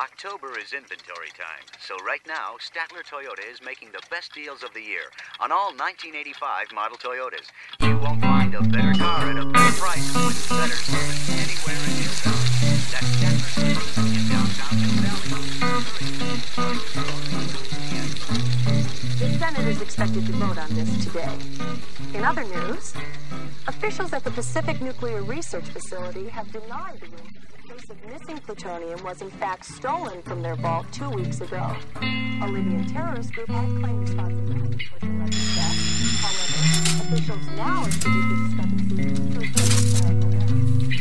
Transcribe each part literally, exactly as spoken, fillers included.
October is inventory time, so right now, Statler Toyota is making the best deals of the year on all nineteen eighty-five model Toyotas. You won't find a better car at a better price with better service anywhere in Hill Valley. That's Statler Toyota in downtown Hill Valley. The Senate is expected to vote on this today. In other news, officials at the Pacific Nuclear Research Facility have denied the rumor the case of missing plutonium was in fact stolen from their vault two weeks ago. A Libyan terrorist group had claimed responsibility for the alleged death. However, officials now attribute the discrepancy to a historical error.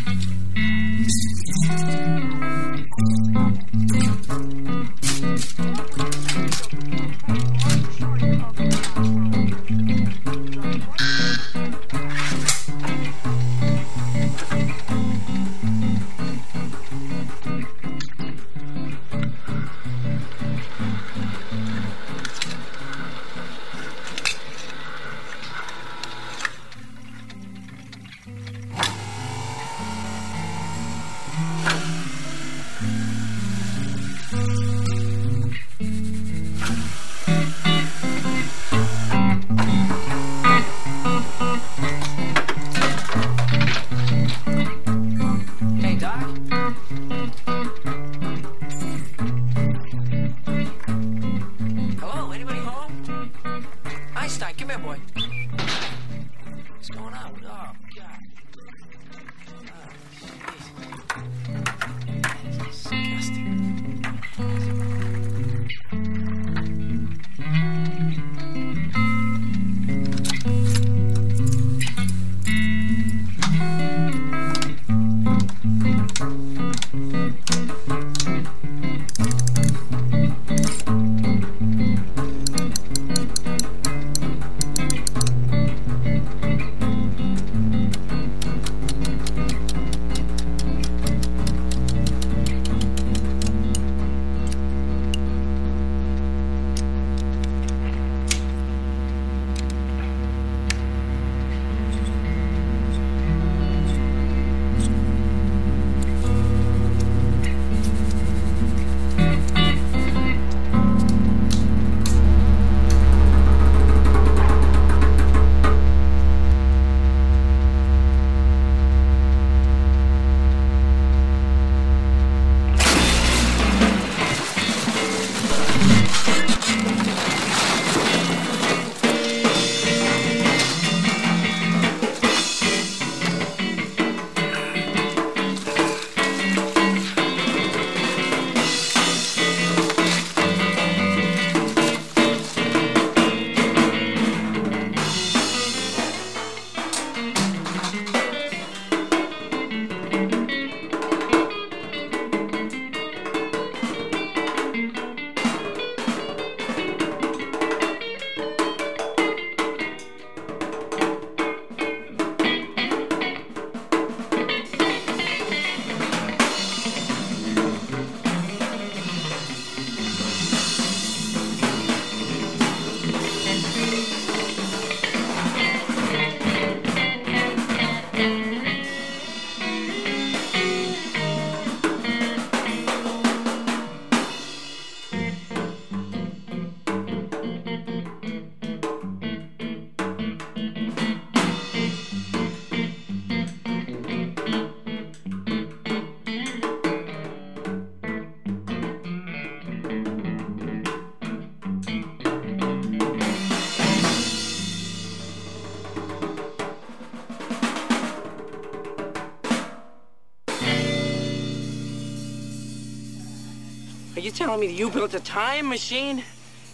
Are you telling me that you built a time machine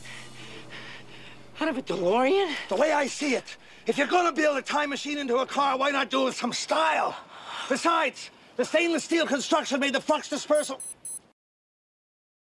out of a DeLorean? The way I see it, if you're gonna build a time machine into a car, why not do it with some style? Besides, the stainless steel construction made the flux dispersal.